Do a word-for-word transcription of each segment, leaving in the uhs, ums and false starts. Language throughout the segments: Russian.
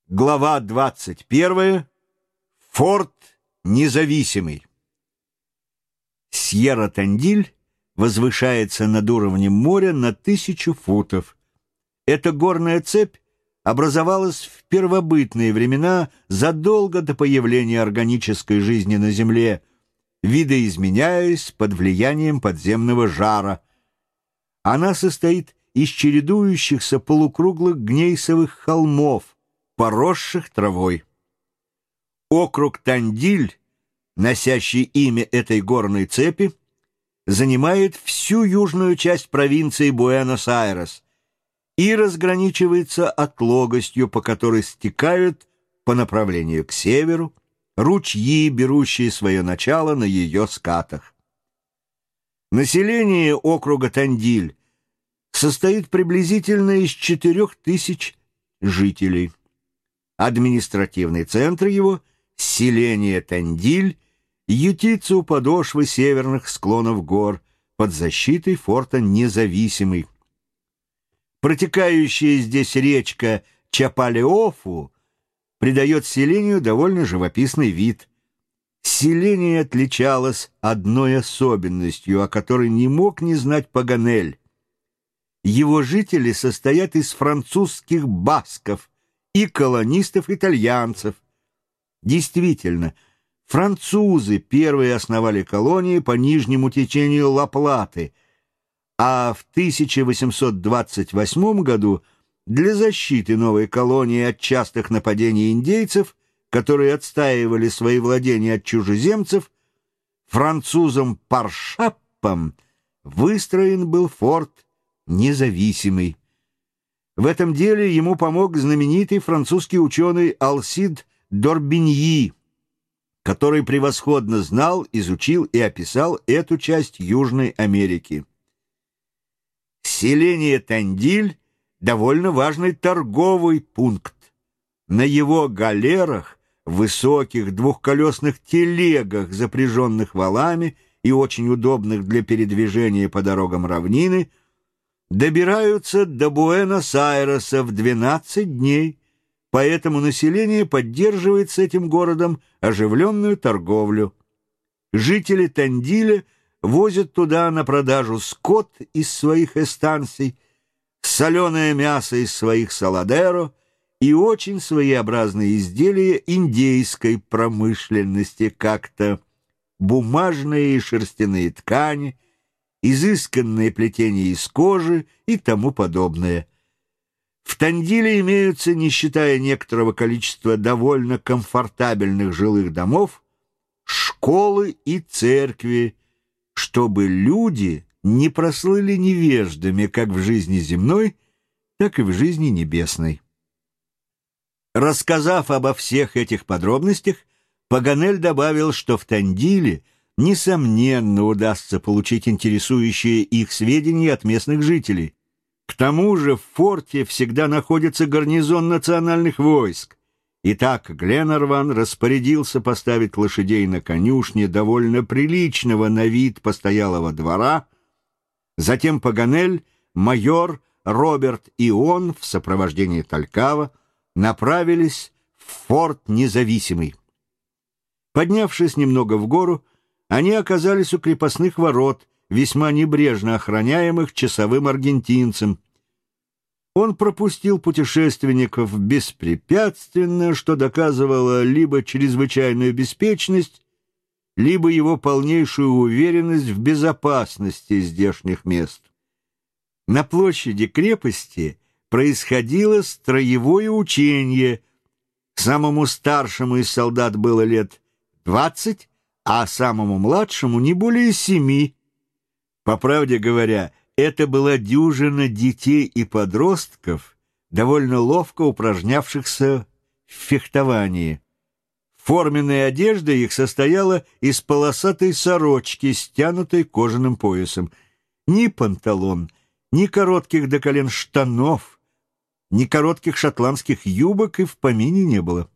Глава двадцать первая. Форт Независимый. Сьерра-Тандиль возвышается над уровнем моря на тысячу футов. Эта горная цепь образовалась в первобытные времена задолго до появления органической жизни на Земле, видоизменяясь под влиянием подземного жара. Она состоит из чередующихся полукруглых гнейсовых холмов, поросших травой. Округ Тандиль, носящий имя этой горной цепи, занимает всю южную часть провинции Буэнос-Айрес и разграничивается отлогостью, по которой стекают по направлению к северу ручьи, берущие свое начало на ее скатах. Население округа Тандиль состоит приблизительно из четырех тысяч жителей. Административный центр его, селение Тандиль, ютится у подошвы северных склонов гор под защитой форта Независимый. Протекающая здесь речка Чапалеофу придает селению довольно живописный вид. Селение отличалось одной особенностью, о которой не мог не знать Паганель. Его жители состоят из французских басков и колонистов-итальянцев. Действительно, французы первые основали колонии по нижнему течению Ла-Платы, а в тысяча восемьсот двадцать восьмом году для защиты новой колонии от частых нападений индейцев, которые отстаивали свои владения от чужеземцев, французом Паршаппом выстроен был форт Независимый. В этом деле ему помог знаменитый французский ученый Алсид Д'Орбиньи, который превосходно знал, изучил и описал эту часть Южной Америки. Селение Тандиль – довольно важный торговый пункт. На его галерах, высоких двухколесных телегах, запряженных валами и очень удобных для передвижения по дорогам равнины, добираются до Буэнос-Айреса в двенадцать дней, поэтому население поддерживает с этим городом оживленную торговлю. Жители Тандиля возят туда на продажу скот из своих эстанций, соленое мясо из своих саладеро и очень своеобразные изделия индейской промышленности, как-то бумажные и шерстяные ткани, изысканные плетения из кожи и тому подобное. В Тандиле имеются, не считая некоторого количества довольно комфортабельных жилых домов, школы и церкви, чтобы люди не прослыли невеждами как в жизни земной, так и в жизни небесной. Рассказав обо всех этих подробностях, Паганель добавил, что в Тандиле несомненно удастся получить интересующие их сведения от местных жителей. К тому же в форте всегда находится гарнизон национальных войск. Итак, Гленарван распорядился поставить лошадей на конюшне довольно приличного на вид постоялого двора. Затем Паганель, майор, Роберт и он в сопровождении Талькава направились в форт Независимый. Поднявшись немного в гору, они оказались у крепостных ворот, весьма небрежно охраняемых часовым аргентинцем. Он пропустил путешественников беспрепятственно, что доказывало либо чрезвычайную беспечность, либо его полнейшую уверенность в безопасности здешних мест. На площади крепости происходило строевое учение. Самому старшему из солдат было лет двадцать, а самому младшему не более семи. По правде говоря, это была дюжина детей и подростков, довольно ловко упражнявшихся в фехтовании. Форменная одежда их состояла из полосатой сорочки, стянутой кожаным поясом. Ни панталон, ни коротких до колен штанов, ни коротких шотландских юбок и в помине не было.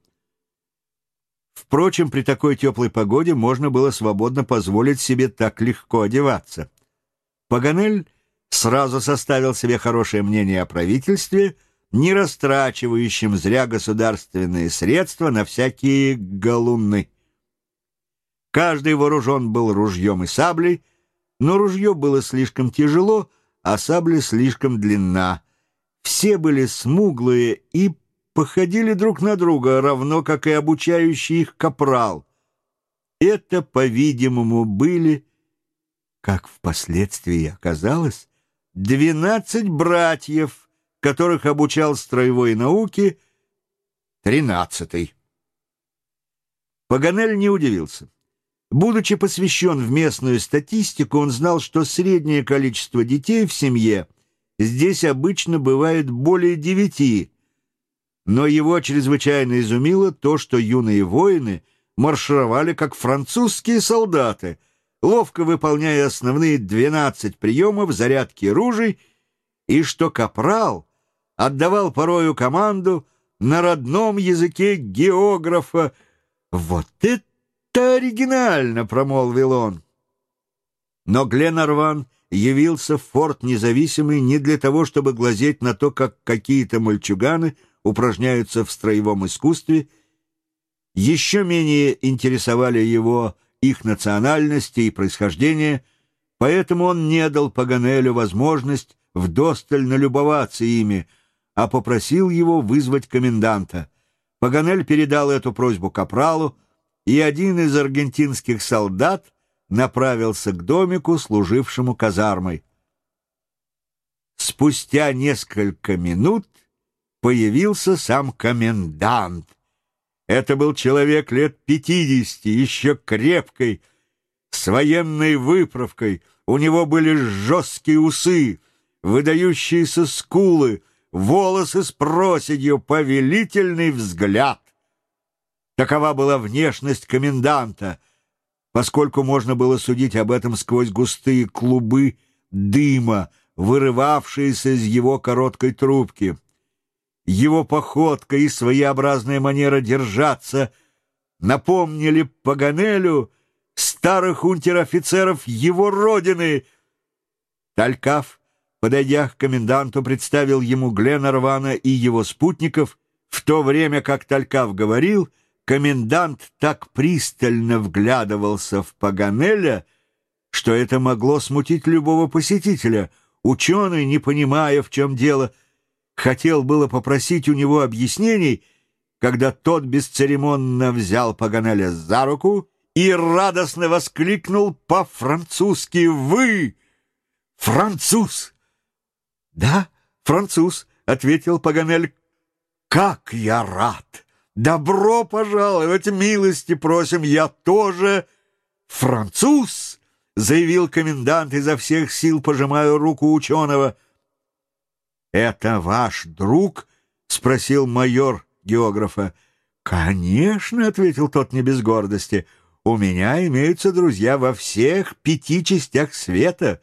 Впрочем, при такой теплой погоде можно было свободно позволить себе так легко одеваться. Паганель сразу составил себе хорошее мнение о правительстве, не растрачивающим зря государственные средства на всякие галуны. Каждый вооружен был ружьем и саблей, но ружье было слишком тяжело, а сабля слишком длинна. Все были смуглые и походили друг на друга, равно как и обучающий их капрал. Это, по-видимому, были, как впоследствии оказалось, двенадцать братьев, которых обучал строевой науке тринадцатый. Паганель не удивился. Будучи посвящен в местную статистику, он знал, что среднее количество детей в семье здесь обычно бывает более девяти, но его чрезвычайно изумило то, что юные воины маршировали как французские солдаты, ловко выполняя основные двенадцать приемов зарядки ружей, и что капрал отдавал порою команду на родном языке географа. «Вот это оригинально!» — промолвил он. Но Гленарван явился в форт Независимый не для того, чтобы глазеть на то, как какие-то мальчуганы упражняются в строевом искусстве. Еще менее интересовали его их национальности и происхождение, поэтому он не дал Паганелю возможность вдосталь налюбоваться ими, а попросил его вызвать коменданта. Паганель передал эту просьбу капралу, и один из аргентинских солдат направился к домику, служившему казармой. Спустя несколько минут появился сам комендант. Это был человек лет пятидесяти, еще крепкой, с военной выправкой. У него были жесткие усы, выдающиеся скулы, волосы с проседью, повелительный взгляд. Такова была внешность коменданта, поскольку можно было судить об этом сквозь густые клубы дыма, вырывавшиеся из его короткой трубки. Его походка и своеобразная манера держаться напомнили Паганелю старых унтер-офицеров его родины. Талькав, подойдя к коменданту, представил ему Гленарвана и его спутников. В то время как Талькав говорил, комендант так пристально вглядывался в Паганеля, что это могло смутить любого посетителя. Ученый, не понимая, в чем дело, хотел было попросить у него объяснений, когда тот бесцеремонно взял Паганеля за руку и радостно воскликнул по-французски: «Вы француз!» «Да, француз», — ответил Паганель. «Как я рад! Добро пожаловать, милости просим, я тоже француз!» — заявил комендант изо всех сил, пожимая руку ученого. «Это ваш друг?» — спросил майор географа. «Конечно», — ответил тот не без гордости, — «у меня имеются друзья во всех пяти частях света».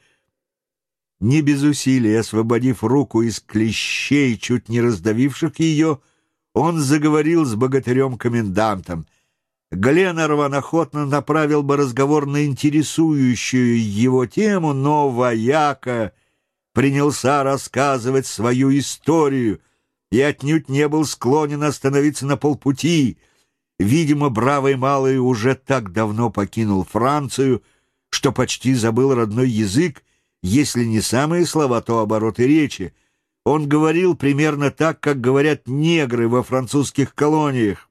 Не без усилий освободив руку из клещей, чуть не раздавивших ее, он заговорил с богатырем-комендантом. Гленарван охотно направил бы разговор на интересующую его тему, но вояка принялся рассказывать свою историю и отнюдь не был склонен остановиться на полпути. Видимо, бравый малый уже так давно покинул Францию, что почти забыл родной язык, если не самые слова, то обороты речи. Он говорил примерно так, как говорят негры во французских колониях.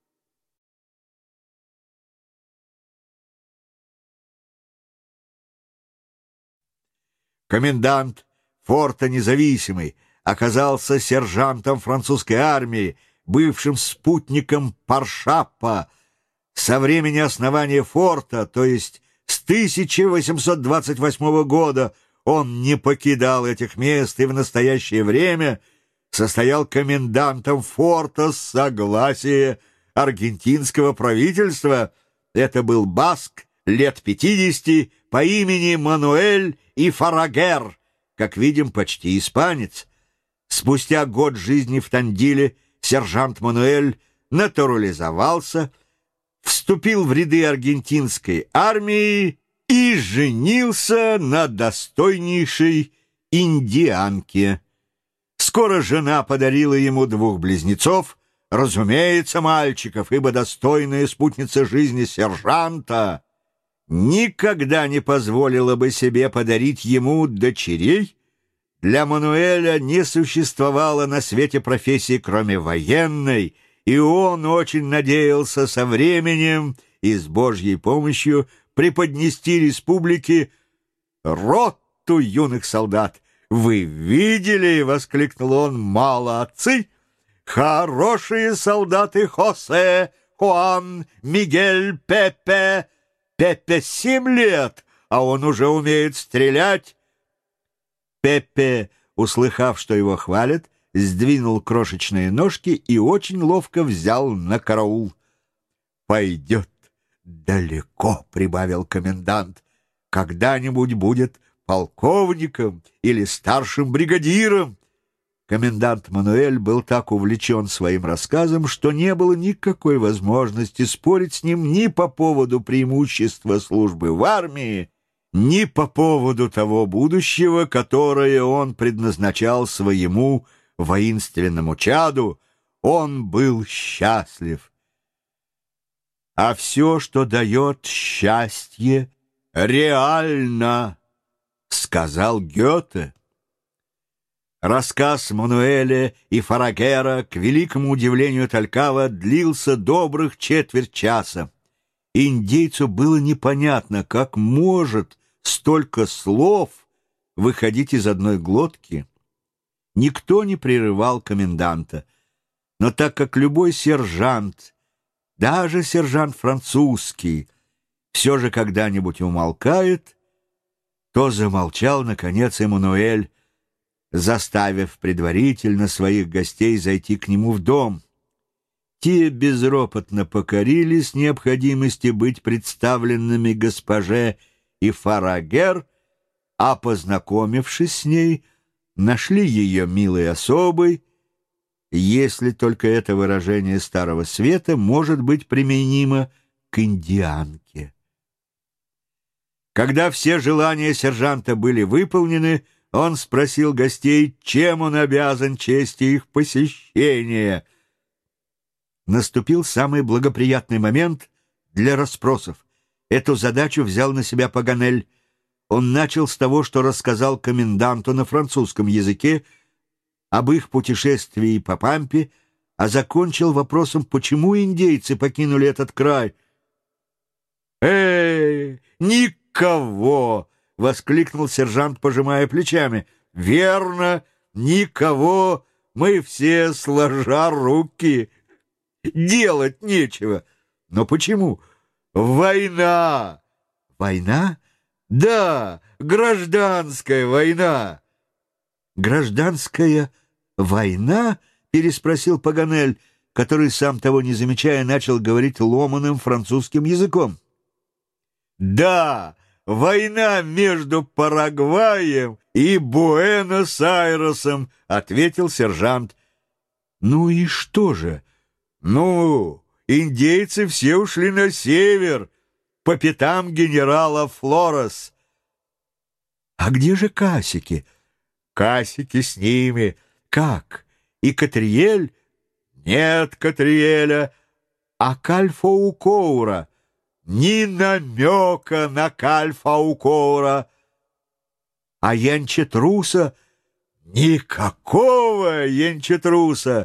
Комендант форта Независимый оказался сержантом французской армии, бывшим спутником Паршапа. Со времени основания форта, то есть с тысяча восемьсот двадцать восьмого года, он не покидал этих мест и в настоящее время состоял комендантом форта с согласия аргентинского правительства. Это был баск лет пятидесяти по имени Мануэль и Фарагер, как видим, почти испанец. Спустя год жизни в Тандиле сержант Мануэль натурализовался, вступил в ряды аргентинской армии и женился на достойнейшей индианке. С Скоро жена подарила ему двух близнецов, разумеется, мальчиков, ибо достойная спутница жизни сержанта никогда не позволила бы себе подарить ему дочерей. Для Мануэля не существовало на свете профессии, кроме военной, и он очень надеялся со временем и с Божьей помощью преподнести республике роту юных солдат. «Вы видели, — воскликнул он, — молодцы! Хорошие солдаты Хосе, Хуан, Мигель, Пепе! Пепе семь лет, а он уже умеет стрелять!» Пепе, услыхав, что его хвалят, сдвинул крошечные ножки и очень ловко взял на караул. «Пойдет далеко, — прибавил комендант, — когда-нибудь будет полковником или старшим бригадиром». Комендант Мануэль был так увлечен своим рассказом, что не было никакой возможности спорить с ним ни по поводу преимущества службы в армии, ни по поводу того будущего, которое он предназначал своему воинственному чаду. Он был счастлив. А все, что дает счастье, реально, сказал Гёте. Рассказ Мануэля и Фарагера, к великому удивлению Талькава, длился добрых четверть часа. Индейцу было непонятно, как может столько слов выходить из одной глотки. Никто не прерывал коменданта, но так как любой сержант, даже сержант французский, все же когда-нибудь умолкает, то замолчал, наконец, Эммануэль, заставив предварительно своих гостей зайти к нему в дом. Те безропотно покорились необходимости быть представленными госпоже и Фарагер, а, познакомившись с ней, нашли ее милой особой, если только это выражение Старого Света может быть применимо к индианке. Когда все желания сержанта были выполнены, он спросил гостей, чем он обязан чести их посещения. Наступил самый благоприятный момент для расспросов. Эту задачу взял на себя Паганель. Он начал с того, что рассказал коменданту на французском языке об их путешествии по Пампе, а закончил вопросом, почему индейцы покинули этот край. «Эй, никого!» — воскликнул сержант, пожимая плечами. «Верно, никого, мы все сложа руки. Делать нечего. Но почему? Война!» «Война? Да, гражданская война!» «Гражданская война?» — переспросил Паганель, который, сам того не замечая, начал говорить ломаным французским языком. «Да, война между Парагваем и Буэнос-Айресом», — ответил сержант. «Ну и что же?» «Ну, индейцы все ушли на север, по пятам генерала Флорес». «А где же касики?» «Касики с ними». «Как? И Катриэль?» «Нет Катриэля». «А Кальфоукоура?» «Ни намека на Кальфоукоура». «А Янчетруса?» «Никакого Янчетруса».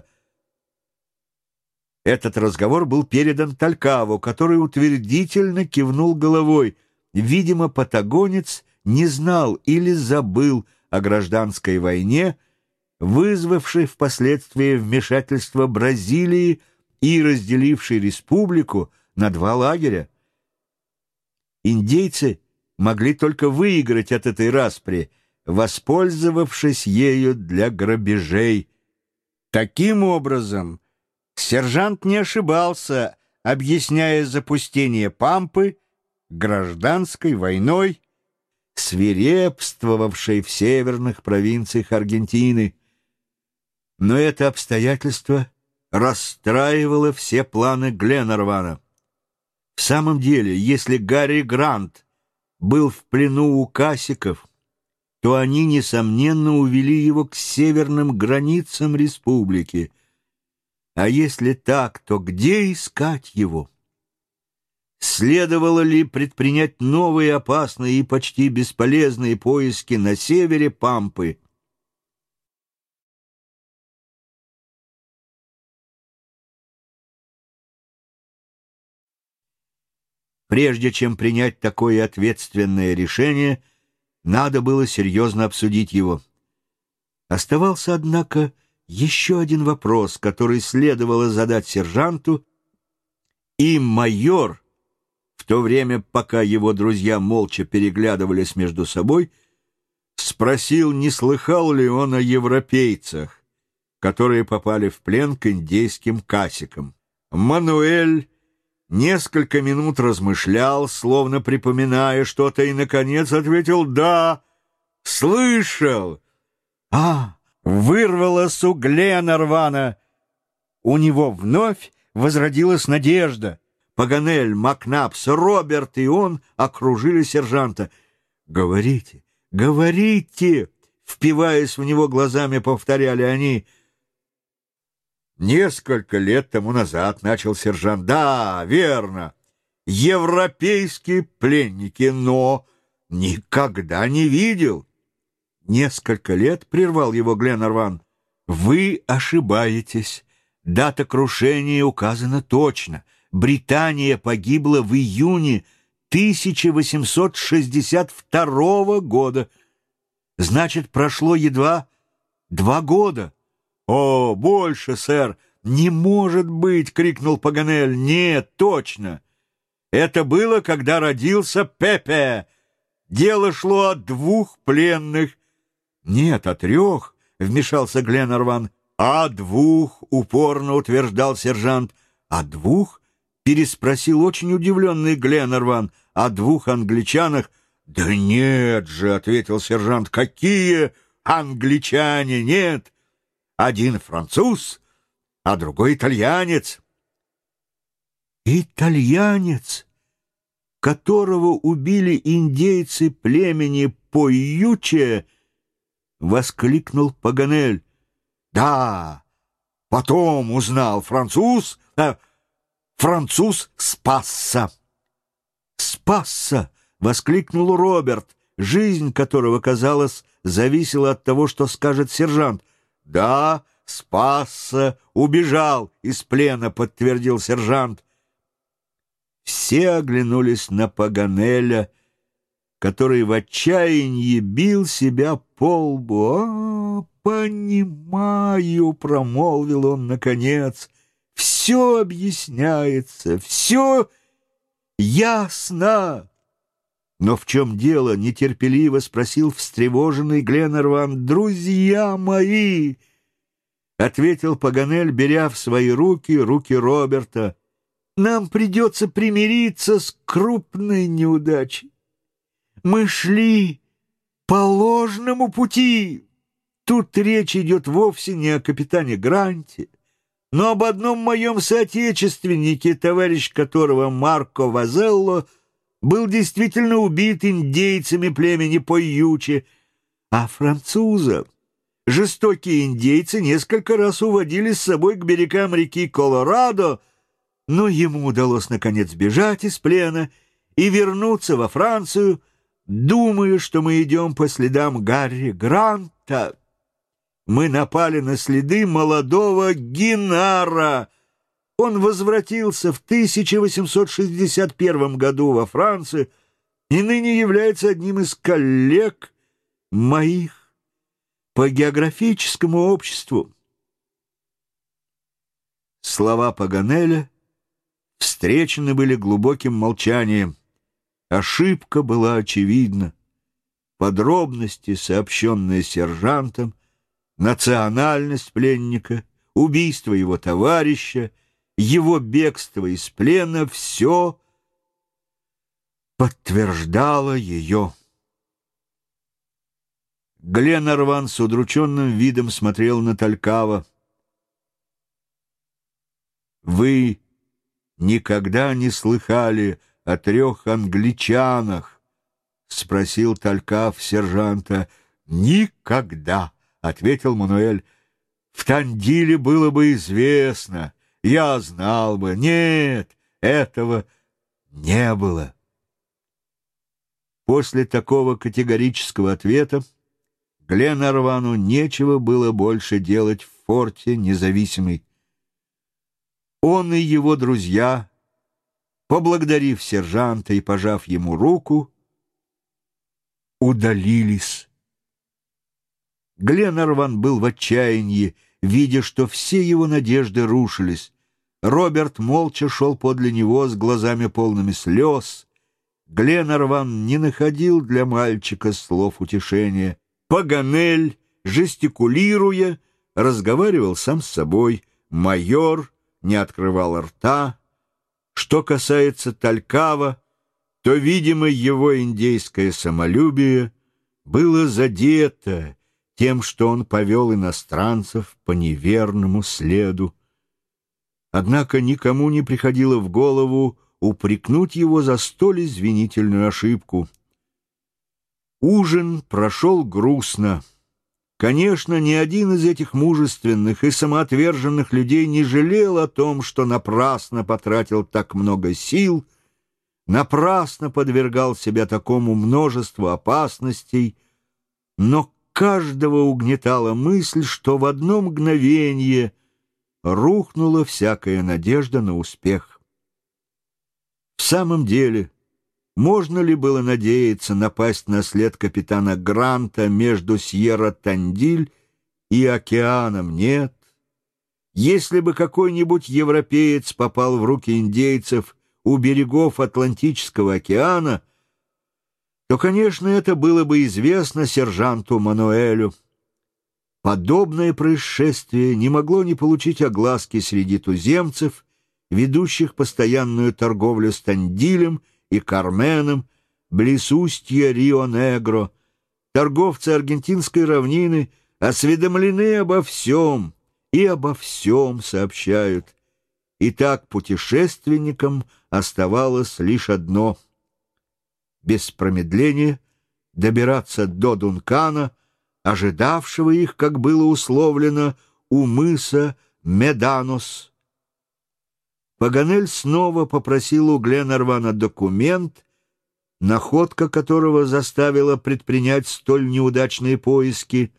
Этот разговор был передан Талькаву, который утвердительно кивнул головой. Видимо, патагонец не знал или забыл о гражданской войне, вызвавшей впоследствии вмешательство Бразилии и разделившей республику на два лагеря. Индейцы могли только выиграть от этой распри, воспользовавшись ею для грабежей. Таким образом, сержант не ошибался, объясняя запустение Пампы гражданской войной, свирепствовавшей в северных провинциях Аргентины. Но это обстоятельство расстраивало все планы Гленарвана. В самом деле, если Гарри Грант был в плену у касиков, то они, несомненно, увели его к северным границам республики. А если так, то где искать его? Следовало ли предпринять новые опасные и почти бесполезные поиски на севере Пампы? Прежде чем принять такое ответственное решение, надо было серьезно обсудить его. Оставался, однако, еще один вопрос, который следовало задать сержанту, и майор, в то время, пока его друзья молча переглядывались между собой, спросил, не слыхал ли он о европейцах, которые попали в плен к индейским касикам. Мануэль несколько минут размышлял, словно припоминая что-то, и, наконец, ответил: «Да, слышал». «А!» — вырвалось у Гленарвана. У него вновь возродилась надежда. Паганель, Макнапс, Роберт и он окружили сержанта. «Говорите, говорите!» — впиваясь в него глазами, повторяли они. «Несколько лет тому назад, — начал сержант, — да, верно, европейские пленники, но никогда не видел». «Несколько лет, — прервал его Гленарван, — вы ошибаетесь. Дата крушения указана точно. Британия погибла в июне тысяча восемьсот шестьдесят второго года. Значит, прошло едва два года». «О, больше, сэр!» «Не может быть!» — крикнул Паганель. «Нет, точно! Это было, когда родился Пепе. Дело шло о двух пленных». «Нет, о трех», — вмешался Гленарван. «О двух», — упорно утверждал сержант. «О двух?» — переспросил очень удивленный Гленарван. «О двух англичанах?» «Да нет же», — ответил сержант. «Какие англичане? Нет! Один француз, а другой итальянец». «Итальянец, которого убили индейцы племени Пойюче!» — воскликнул Паганель. «Да, потом узнал француз, а француз спасся». «Спасся!» — воскликнул Роберт, жизнь которого, казалось, зависела от того, что скажет сержант. «Да, спасся, убежал из плена», — подтвердил сержант. Все оглянулись на Паганеля, который в отчаянии бил себя по лбу. «А, понимаю», — промолвил он наконец, — «все объясняется, все ясно». «Но в чем дело?» — нетерпеливо спросил встревоженный Гленарван. «Друзья мои!» — ответил Паганель, беря в свои руки руки Роберта. «Нам придется примириться с крупной неудачей. Мы шли по ложному пути. Тут речь идет вовсе не о капитане Гранте, но об одном моем соотечественнике, товарищ которого, Марко Вазелло, был действительно убит индейцами племени Пойюче, а француза жестокие индейцы несколько раз уводили с собой к берегам реки Колорадо, но ему удалось, наконец, бежать из плена и вернуться во Францию. Думаю, что мы идем по следам Гарри Гранта. Мы напали на следы молодого Гинара. Он возвратился в тысяча восемьсот шестьдесят первом году во Францию и ныне является одним из коллег моих по географическому обществу». Слова Паганеля встречены были глубоким молчанием. Ошибка была очевидна. Подробности, сообщенные сержантом, национальность пленника, убийство его товарища, его бегство из плена — все подтверждало ее. Гленарван с удрученным видом смотрел на Талькава. «Вы никогда не слыхали о трех англичанах?» — спросил Талькав сержанта. «Никогда», — ответил Мануэль. «В Тандиле было бы известно, я знал бы. Нет, этого не было». После такого категорического ответа Гленарвану нечего было больше делать в форте Независимый. Он и его друзья, поблагодарив сержанта и пожав ему руку, удалились. Гленарван был в отчаянии, видя, что все его надежды рушились. Роберт молча шел подле него с глазами полными слез. Гленарван не находил для мальчика слов утешения. Паганель, жестикулируя, разговаривал сам с собой. Майор не открывал рта. Что касается Талькава, то, видимо, его индейское самолюбие было задето тем, что он повел иностранцев по неверному следу. Однако никому не приходило в голову упрекнуть его за столь извинительную ошибку. Ужин прошел грустно. Конечно, ни один из этих мужественных и самоотверженных людей не жалел о том, что напрасно потратил так много сил, напрасно подвергал себя такому множеству опасностей, но каждого угнетала мысль, что в одно мгновение рухнула всякая надежда на успех. В самом деле, можно ли было надеяться напасть на след капитана Гранта между Сьерра-Тандиль и океаном? Нет. Если бы какой-нибудь европеец попал в руки индейцев у берегов Атлантического океана, то, конечно, это было бы известно сержанту Мануэлю. Подобное происшествие не могло не получить огласки среди туземцев, ведущих постоянную торговлю с Тандилем и Карменом, близ устья Рио-Негро. Торговцы аргентинской равнины осведомлены обо всем и обо всем сообщают. Итак, путешественникам оставалось лишь одно — без промедления добираться до Дункана, ожидавшего их, как было условлено, у мыса Меданос. Паганель снова попросил у Гленарвана документ, находка которого заставила предпринять столь неудачные поиски.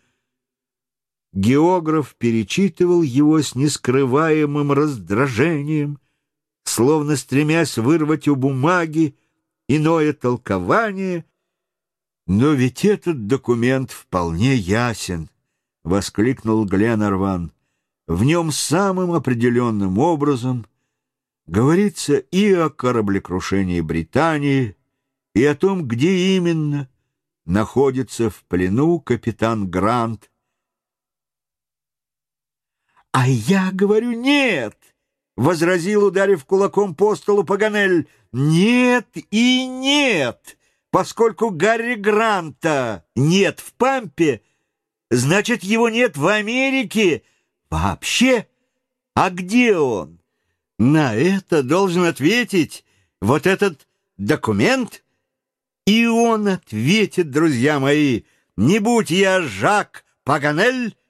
Географ перечитывал его с нескрываемым раздражением, словно стремясь вырвать у бумаги иное толкование. «Но ведь этот документ вполне ясен», — воскликнул Гленарван. «В нем самым определенным образом говорится и о кораблекрушении Британии, и о том, где именно находится в плену капитан Грант». «А я говорю, нет!» — возразил, ударив кулаком по столу Паганель. «Нет и нет! Поскольку Гарри Гранта нет в Пампе, значит, его нет в Америке вообще. А где он? На это должен ответить вот этот документ». И он ответит, друзья мои: «Не будь я Жак Паганель,